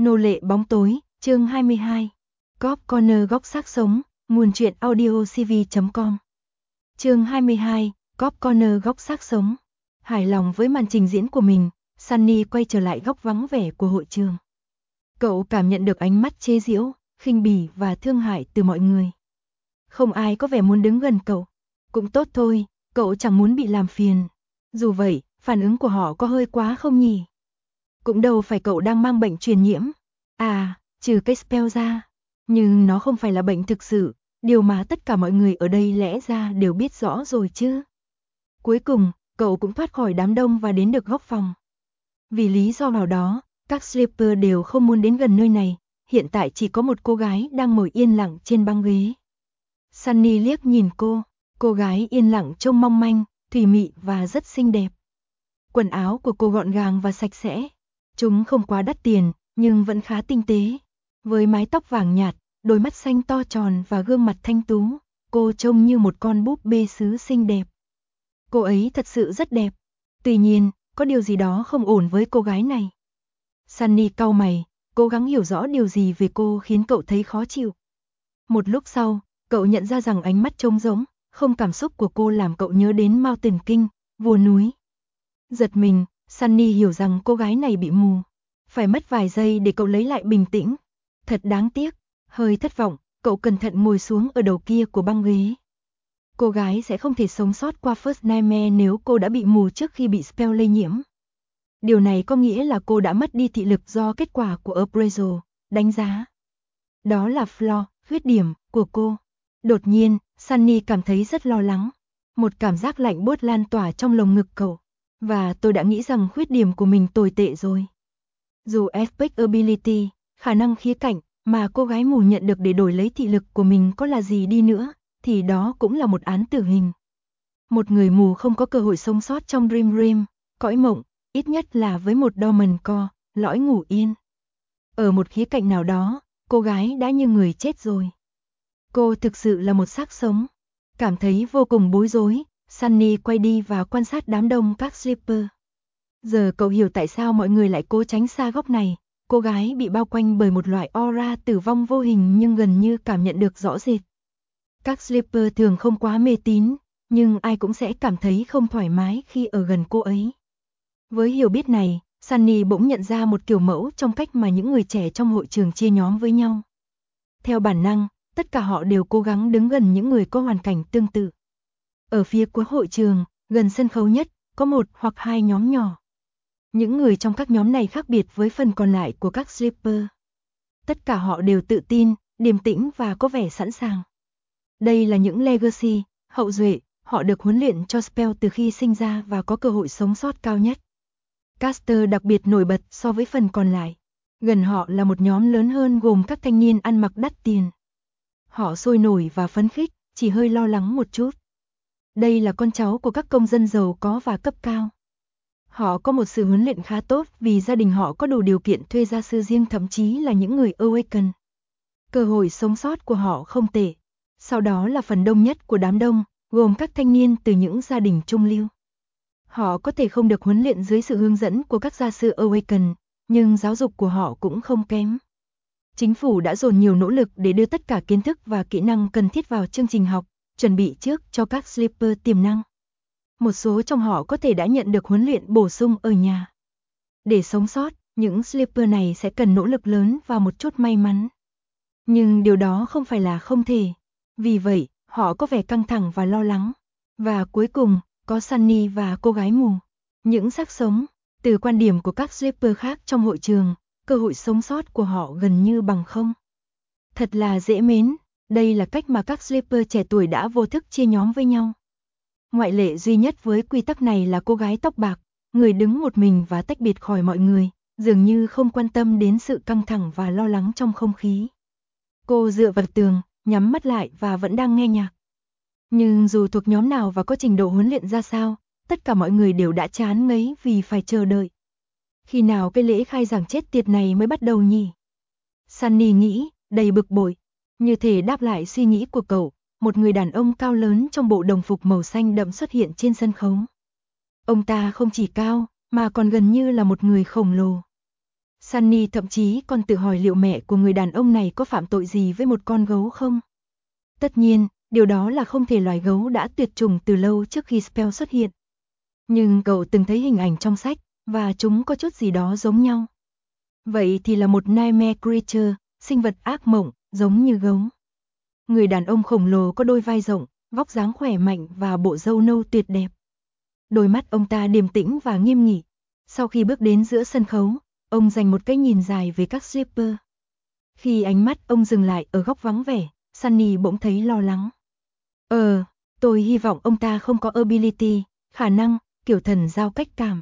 Nô lệ bóng tối, chương 22. Cop Corner góc xác sống, nguồn truyện audio cv.com. Chương 22, Cop Corner góc xác sống. Hài lòng với màn trình diễn của mình, Sunny quay trở lại góc vắng vẻ của hội trường. Cậu cảm nhận được ánh mắt chế giễu, khinh bỉ và thương hại từ mọi người. Không ai có vẻ muốn đứng gần cậu. Cũng tốt thôi, cậu chẳng muốn bị làm phiền. Dù vậy, phản ứng của họ có hơi quá không nhỉ? Cũng đâu phải cậu đang mang bệnh truyền nhiễm. À, trừ cái spell ra. Nhưng nó không phải là bệnh thực sự, điều mà tất cả mọi người ở đây lẽ ra đều biết rõ rồi chứ. Cuối cùng, cậu cũng thoát khỏi đám đông và đến được góc phòng. Vì lý do nào đó, các sleeper đều không muốn đến gần nơi này, hiện tại chỉ có một cô gái đang ngồi yên lặng trên băng ghế. Sunny liếc nhìn cô gái yên lặng trông mong manh, thùy mị và rất xinh đẹp. Quần áo của cô gọn gàng và sạch sẽ. Chúng không quá đắt tiền, nhưng vẫn khá tinh tế. Với mái tóc vàng nhạt, đôi mắt xanh to tròn và gương mặt thanh tú, cô trông như một con búp bê sứ xinh đẹp. Cô ấy thật sự rất đẹp. Tuy nhiên, có điều gì đó không ổn với cô gái này. Sunny cau mày, cố gắng hiểu rõ điều gì về cô khiến cậu thấy khó chịu. Một lúc sau, cậu nhận ra rằng ánh mắt trống rỗng, không cảm xúc của cô làm cậu nhớ đến Mountain King, vua núi. Giật mình, Sunny hiểu rằng cô gái này bị mù. Phải mất vài giây để cậu lấy lại bình tĩnh. Thật đáng tiếc, hơi thất vọng, cậu cẩn thận ngồi xuống ở đầu kia của băng ghế. Cô gái sẽ không thể sống sót qua First Nightmare nếu cô đã bị mù trước khi bị spell lây nhiễm. Điều này có nghĩa là cô đã mất đi thị lực do kết quả của appraisal, đánh giá. Đó là flaw, khuyết điểm của cô. Đột nhiên, Sunny cảm thấy rất lo lắng. Một cảm giác lạnh buốt lan tỏa trong lồng ngực cậu. Và tôi đã nghĩ rằng khuyết điểm của mình tồi tệ rồi. Dù aspect ability, khả năng khía cạnh mà cô gái mù nhận được để đổi lấy thị lực của mình có là gì đi nữa, thì đó cũng là một án tử hình. Một người mù không có cơ hội sống sót trong Dream Realm, cõi mộng, ít nhất là với một dormant core, lõi ngủ yên. Ở một khía cạnh nào đó, cô gái đã như người chết rồi. Cô thực sự là một xác sống. Cảm thấy vô cùng bối rối, Sunny quay đi và quan sát đám đông các sleeper. Giờ cậu hiểu tại sao mọi người lại cố tránh xa góc này. Cô gái bị bao quanh bởi một loại aura tử vong vô hình nhưng gần như cảm nhận được rõ rệt. Các sleeper thường không quá mê tín, nhưng ai cũng sẽ cảm thấy không thoải mái khi ở gần cô ấy. Với hiểu biết này, Sunny bỗng nhận ra một kiểu mẫu trong cách mà những người trẻ trong hội trường chia nhóm với nhau. Theo bản năng, tất cả họ đều cố gắng đứng gần những người có hoàn cảnh tương tự. Ở phía cuối hội trường, gần sân khấu nhất, có một hoặc hai nhóm nhỏ. Những người trong các nhóm này khác biệt với phần còn lại của các sleeper. Tất cả họ đều tự tin, điềm tĩnh và có vẻ sẵn sàng. Đây là những legacy, hậu duệ, họ được huấn luyện cho spell từ khi sinh ra và có cơ hội sống sót cao nhất. Caster đặc biệt nổi bật so với phần còn lại. Gần họ là một nhóm lớn hơn gồm các thanh niên ăn mặc đắt tiền. Họ sôi nổi và phấn khích, chỉ hơi lo lắng một chút. Đây là con cháu của các công dân giàu có và cấp cao. Họ có một sự huấn luyện khá tốt vì gia đình họ có đủ điều kiện thuê gia sư riêng, thậm chí là những người awaken. Cơ hội sống sót của họ không tệ. Sau đó là phần đông nhất của đám đông, gồm các thanh niên từ những gia đình trung lưu. Họ có thể không được huấn luyện dưới sự hướng dẫn của các gia sư awaken, nhưng giáo dục của họ cũng không kém. Chính phủ đã dồn nhiều nỗ lực để đưa tất cả kiến thức và kỹ năng cần thiết vào chương trình học, chuẩn bị trước cho các sleeper tiềm năng. Một số trong họ có thể đã nhận được huấn luyện bổ sung ở nhà. Để sống sót, những sleeper này sẽ cần nỗ lực lớn và một chút may mắn. Nhưng điều đó không phải là không thể. Vì vậy, họ có vẻ căng thẳng và lo lắng. Và cuối cùng, có Sunny và cô gái mù. Những xác sống, từ quan điểm của các sleeper khác trong hội trường, cơ hội sống sót của họ gần như bằng không. Thật là dễ mến, đây là cách mà các sleeper trẻ tuổi đã vô thức chia nhóm với nhau. Ngoại lệ duy nhất với quy tắc này là cô gái tóc bạc, người đứng một mình và tách biệt khỏi mọi người, dường như không quan tâm đến sự căng thẳng và lo lắng trong không khí. Cô dựa vào tường, nhắm mắt lại và vẫn đang nghe nhạc. Nhưng dù thuộc nhóm nào và có trình độ huấn luyện ra sao, tất cả mọi người đều đã chán ngấy vì phải chờ đợi. Khi nào cái lễ khai giảng chết tiệt này mới bắt đầu nhỉ? Sunny nghĩ, đầy bực bội. Như thể đáp lại suy nghĩ của cậu, một người đàn ông cao lớn trong bộ đồng phục màu xanh đậm xuất hiện trên sân khấu. Ông ta không chỉ cao, mà còn gần như là một người khổng lồ. Sunny thậm chí còn tự hỏi liệu mẹ của người đàn ông này có phạm tội gì với một con gấu không? Tất nhiên, điều đó là không thể, loài gấu đã tuyệt chủng từ lâu trước khi Spell xuất hiện. Nhưng cậu từng thấy hình ảnh trong sách, và chúng có chút gì đó giống nhau. Vậy thì là một nightmare creature, sinh vật ác mộng, giống như gấu. Người đàn ông khổng lồ có đôi vai rộng, vóc dáng khỏe mạnh và bộ râu nâu tuyệt đẹp. Đôi mắt ông ta điềm tĩnh và nghiêm nghị. Sau khi bước đến giữa sân khấu, ông dành một cái nhìn dài về các stripper. Khi ánh mắt ông dừng lại ở góc vắng vẻ, Sunny bỗng thấy lo lắng. Tôi hy vọng ông ta không có ability, khả năng, kiểu thần giao cách cảm.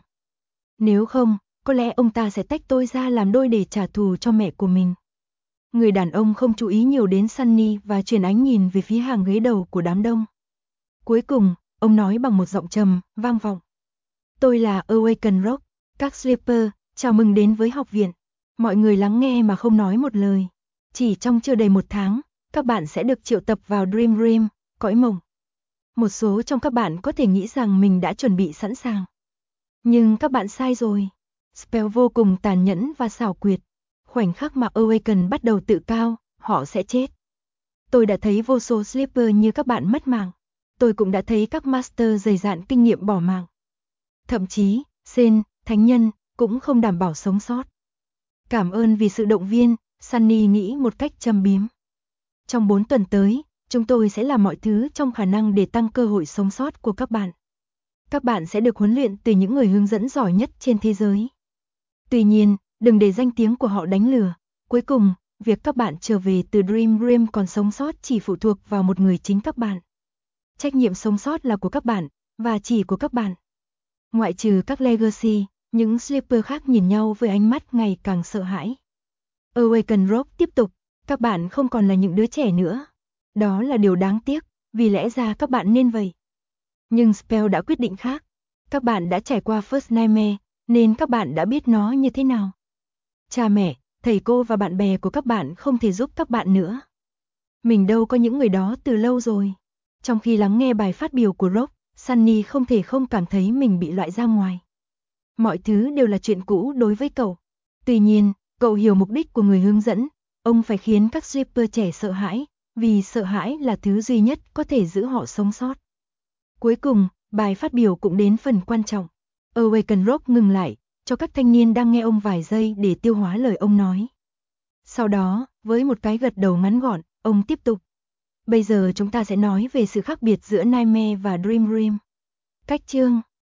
Nếu không, có lẽ ông ta sẽ tách tôi ra làm đôi để trả thù cho mẹ của mình. Người đàn ông không chú ý nhiều đến Sunny và chuyển ánh nhìn về phía hàng ghế đầu của đám đông. Cuối cùng, ông nói bằng một giọng trầm, vang vọng. Tôi là Awaken Rock, các stripper, chào mừng đến với học viện. Mọi người lắng nghe mà không nói một lời. Chỉ trong chưa đầy 1 tháng, các bạn sẽ được triệu tập vào Dream Realm, cõi mộng. Một số trong các bạn có thể nghĩ rằng mình đã chuẩn bị sẵn sàng. Nhưng các bạn sai rồi. Spell vô cùng tàn nhẫn và xảo quyệt. Khoảnh khắc mà Awaken bắt đầu tự cao, họ sẽ chết. Tôi đã thấy vô số sleeper như các bạn mất mạng. Tôi cũng đã thấy các master dày dạn kinh nghiệm bỏ mạng. Thậm chí, Sen, thánh nhân, cũng không đảm bảo sống sót. Cảm ơn vì sự động viên, Sunny nghĩ một cách châm biếm. Trong 4 tuần tới, chúng tôi sẽ làm mọi thứ trong khả năng để tăng cơ hội sống sót của các bạn. Các bạn sẽ được huấn luyện từ những người hướng dẫn giỏi nhất trên thế giới. Tuy nhiên, đừng để danh tiếng của họ đánh lừa. Cuối cùng, việc các bạn trở về từ Dream Realm còn sống sót chỉ phụ thuộc vào một người, chính các bạn. Trách nhiệm sống sót là của các bạn, và chỉ của các bạn. Ngoại trừ các Legacy, những sleeper khác nhìn nhau với ánh mắt ngày càng sợ hãi. Awaken Rock tiếp tục, các bạn không còn là những đứa trẻ nữa. Đó là điều đáng tiếc, vì lẽ ra các bạn nên vậy. Nhưng Spell đã quyết định khác. Các bạn đã trải qua First Nightmare, nên các bạn đã biết nó như thế nào. Cha mẹ, thầy cô và bạn bè của các bạn không thể giúp các bạn nữa. Mình đâu có những người đó từ lâu rồi. Trong khi lắng nghe bài phát biểu của Rock, Sunny không thể không cảm thấy mình bị loại ra ngoài. Mọi thứ đều là chuyện cũ đối với cậu. Tuy nhiên, cậu hiểu mục đích của người hướng dẫn. Ông phải khiến các stripper trẻ sợ hãi, vì sợ hãi là thứ duy nhất có thể giữ họ sống sót. Cuối cùng, bài phát biểu cũng đến phần quan trọng. Awaken Rock ngừng lại, cho các thanh niên đang nghe ông vài giây để tiêu hóa lời ông nói. Sau đó, với một cái gật đầu ngắn gọn, ông tiếp tục. Bây giờ chúng ta sẽ nói về sự khác biệt giữa Nightmare và Dream Realm. Cách chương